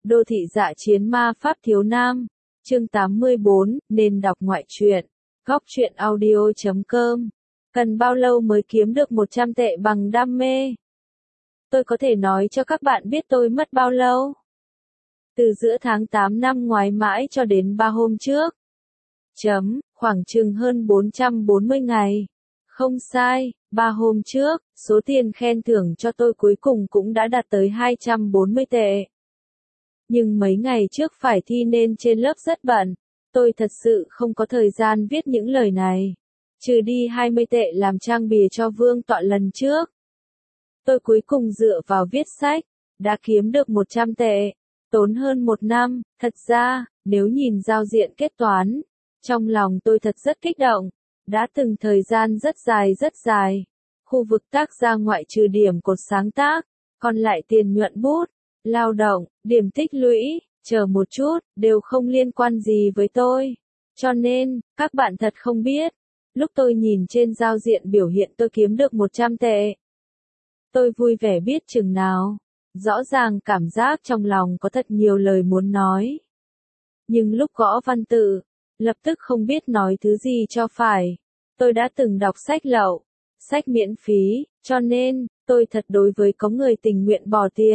Đô thị dạ chiến ma pháp thiếu nam. Chương 84, nên đọc ngoại truyện. Góc truyện audio.com. Cần bao lâu mới kiếm được 100 tệ bằng đam mê? Tôi có thể nói cho các bạn biết tôi mất bao lâu? Từ giữa tháng 8 năm ngoái mãi cho đến 3 hôm trước. Khoảng chừng hơn 440 ngày. Không sai, 3 hôm trước, số tiền khen thưởng cho tôi cuối cùng cũng đã đạt tới 240 tệ. Nhưng mấy ngày trước phải thi nên trên lớp rất bận, tôi thật sự không có thời gian viết những lời này. Trừ đi 20 tệ làm trang bìa cho Vương Tọa lần trước. Tôi cuối cùng dựa vào viết sách, đã kiếm được 100 tệ, tốn hơn 1 năm. Thật ra, nếu nhìn giao diện kết toán, trong lòng tôi thật rất kích động. Đã từng thời gian rất dài. Khu vực tác gia ngoại trừ điểm cột sáng tác, còn lại tiền nhuận bút, lao động, điểm tích lũy, chờ một chút, đều không liên quan gì với tôi. Cho nên, các bạn thật không biết, lúc tôi nhìn trên giao diện biểu hiện tôi kiếm được 100 tệ. Tôi vui vẻ biết chừng nào. Rõ ràng cảm giác trong lòng có thật nhiều lời muốn nói. Nhưng lúc gõ văn tự, lập tức không biết nói thứ gì cho phải. Tôi đã từng đọc sách lậu, sách miễn phí, cho nên, tôi thật đối với có người tình nguyện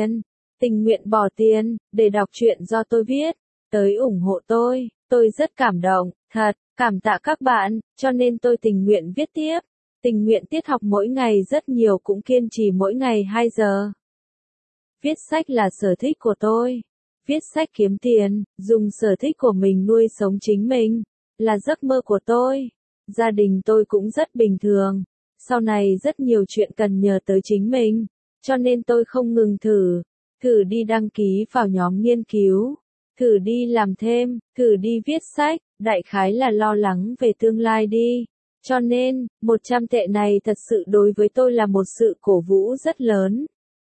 bỏ tiền, để đọc truyện do tôi viết, tới ủng hộ tôi rất cảm động, thật, cảm tạ các bạn, cho nên tôi tình nguyện viết tiếp, tình nguyện tiết học mỗi ngày rất nhiều cũng kiên trì mỗi ngày 2 giờ. Viết sách là sở thích của tôi, viết sách kiếm tiền, dùng sở thích của mình nuôi sống chính mình, là giấc mơ của tôi. Gia đình tôi cũng rất bình thường, sau này rất nhiều chuyện cần nhờ tới chính mình, cho nên tôi không ngừng thử đi đăng ký vào nhóm nghiên cứu, thử đi làm thêm, thử đi viết sách, đại khái là lo lắng về tương lai đi. Cho nên, 100 tệ này thật sự đối với tôi là một sự cổ vũ rất lớn.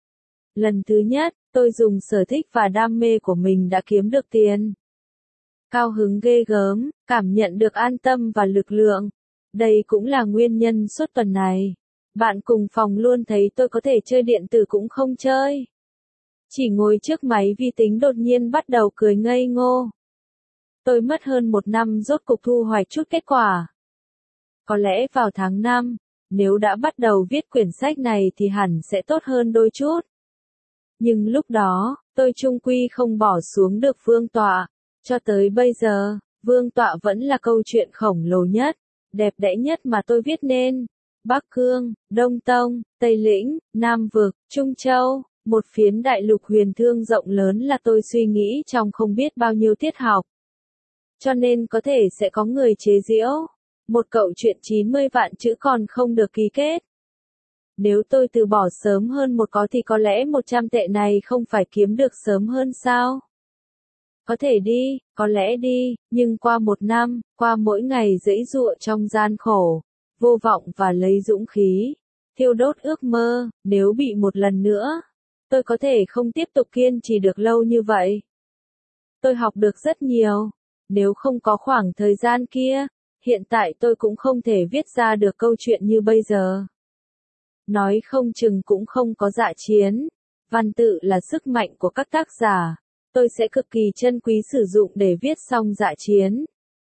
Lần thứ nhất, tôi dùng sở thích và đam mê của mình đã kiếm được tiền. Cao hứng ghê gớm, cảm nhận được an tâm và lực lượng. Đây cũng là nguyên nhân suốt tuần này. Bạn cùng phòng luôn thấy tôi có thể chơi điện tử cũng không chơi. Chỉ ngồi trước máy vi tính đột nhiên bắt đầu cười ngây ngô. Tôi mất hơn 1 năm rốt cục thu hoạch chút kết quả. Có lẽ vào tháng 5, nếu đã bắt đầu viết quyển sách này thì hẳn sẽ tốt hơn đôi chút. Nhưng lúc đó, tôi chung quy không bỏ xuống được Vương Tọa. Cho tới bây giờ, Vương Tọa vẫn là câu chuyện khổng lồ nhất, đẹp đẽ nhất mà tôi viết nên. Bắc Cương, Đông Tông, Tây Lĩnh, Nam Vực, Trung Châu, một phiến đại lục huyền thương rộng lớn là tôi suy nghĩ trong không biết bao nhiêu tiết học. Cho nên có thể sẽ có người chế giễu. Một cậu chuyện 90 vạn chữ còn không được ký kết. Nếu tôi từ bỏ sớm hơn một có thì có lẽ 100 tệ này không phải kiếm được sớm hơn sao? Có thể đi, có lẽ đi, nhưng qua 1 năm, qua mỗi ngày giãy giụa trong gian khổ, vô vọng và lấy dũng khí, thiêu đốt ước mơ, nếu bị một lần nữa, tôi có thể không tiếp tục kiên trì được lâu như vậy. Tôi học được rất nhiều, nếu không có khoảng thời gian kia, hiện tại tôi cũng không thể viết ra được câu chuyện như bây giờ. Nói không chừng cũng không có dạ chiến, văn tự là sức mạnh của các tác giả. Tôi sẽ cực kỳ trân quý sử dụng để viết xong dạ chiến.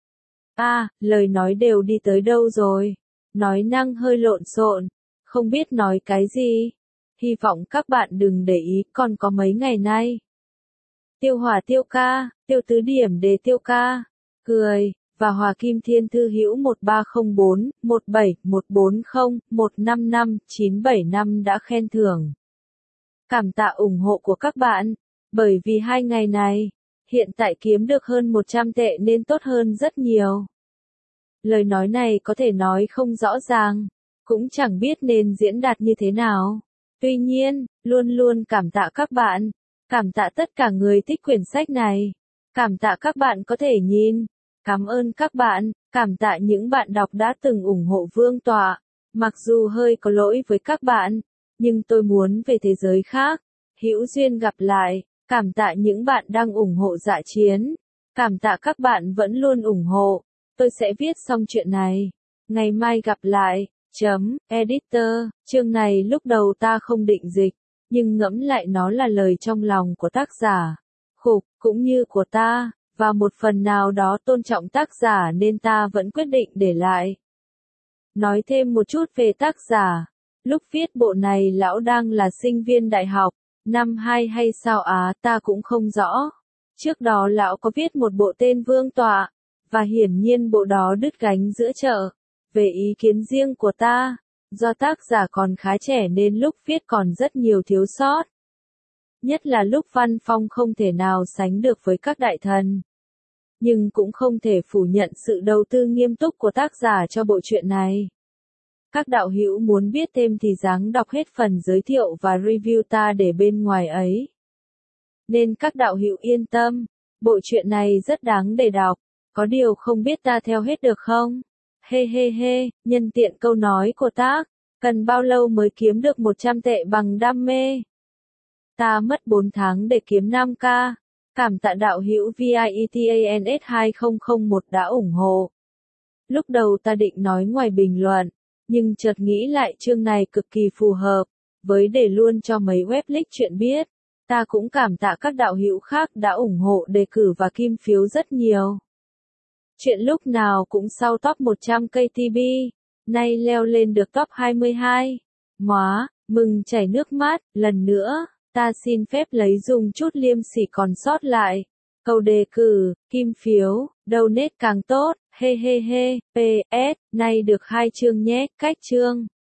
Lời nói đều đi tới đâu rồi? Nói năng hơi lộn xộn, không biết nói cái gì. Hy vọng các bạn đừng để ý, còn có mấy ngày nay. Tiêu Hòa Tiêu Ca, Tiêu Tứ Điểm Đề Tiêu Ca, cười, và Hòa Kim Thiên Thư Hữu 1304, 17140, 155, 975 đã khen thưởng. Cảm tạ ủng hộ của các bạn. Bởi vì 2 ngày này, hiện tại kiếm được hơn 100 tệ nên tốt hơn rất nhiều. Lời nói này có thể nói không rõ ràng, cũng chẳng biết nên diễn đạt như thế nào. Tuy nhiên, luôn luôn cảm tạ các bạn, cảm tạ tất cả người thích quyển sách này, cảm tạ các bạn có thể nhìn, cảm ơn các bạn, cảm tạ những bạn đọc đã từng ủng hộ Vương Tọa. Mặc dù hơi có lỗi với các bạn, nhưng tôi muốn về thế giới khác, hữu duyên gặp lại. Cảm tạ những bạn đang ủng hộ dạ chiến. Cảm tạ các bạn vẫn luôn ủng hộ. Tôi sẽ viết xong chuyện này. Ngày mai gặp lại. Editor, chương này lúc đầu ta không định dịch, nhưng ngẫm lại nó là lời trong lòng của tác giả. cục, cũng như của ta, và một phần nào đó tôn trọng tác giả nên ta vẫn quyết định để lại. Nói thêm một chút về tác giả. Lúc viết bộ này lão đang là sinh viên đại học, năm 2 hay sao ta cũng không rõ. Trước đó lão có viết một bộ tên Vương Tọa, và hiển nhiên bộ đó đứt gánh giữa chợ. Về ý kiến riêng của ta, do tác giả còn khá trẻ nên lúc viết còn rất nhiều thiếu sót. Nhất là lúc văn phong không thể nào sánh được với các đại thần. Nhưng cũng không thể phủ nhận sự đầu tư nghiêm túc của tác giả cho bộ truyện này. Các đạo hữu muốn biết thêm thì ráng đọc hết phần giới thiệu và review ta để bên ngoài ấy. Nên các đạo hữu yên tâm, bộ truyện này rất đáng để đọc. Có điều không biết ta theo hết được không? He he he, nhân tiện câu nói của tác, cần bao lâu mới kiếm được 100 tệ bằng đam mê? Ta mất 4 tháng để kiếm 5k. Cảm tạ đạo hữu VIETANS 2001 đã ủng hộ. Lúc đầu ta định nói ngoài bình luận, nhưng chợt nghĩ lại chương này cực kỳ phù hợp với để luôn cho mấy web leak chuyện biết. Ta cũng cảm tạ các đạo hữu khác đã ủng hộ đề cử và kim phiếu rất nhiều. Chuyện lúc nào cũng sau top 100 KTB, nay leo lên được top 22. Móa, mừng chảy nước mắt, lần nữa, ta xin phép lấy dùng chút liêm sỉ còn sót lại. Câu đề cử, kim phiếu, donate càng tốt, he he he, PS, nay được 2 chương nhé, cách chương.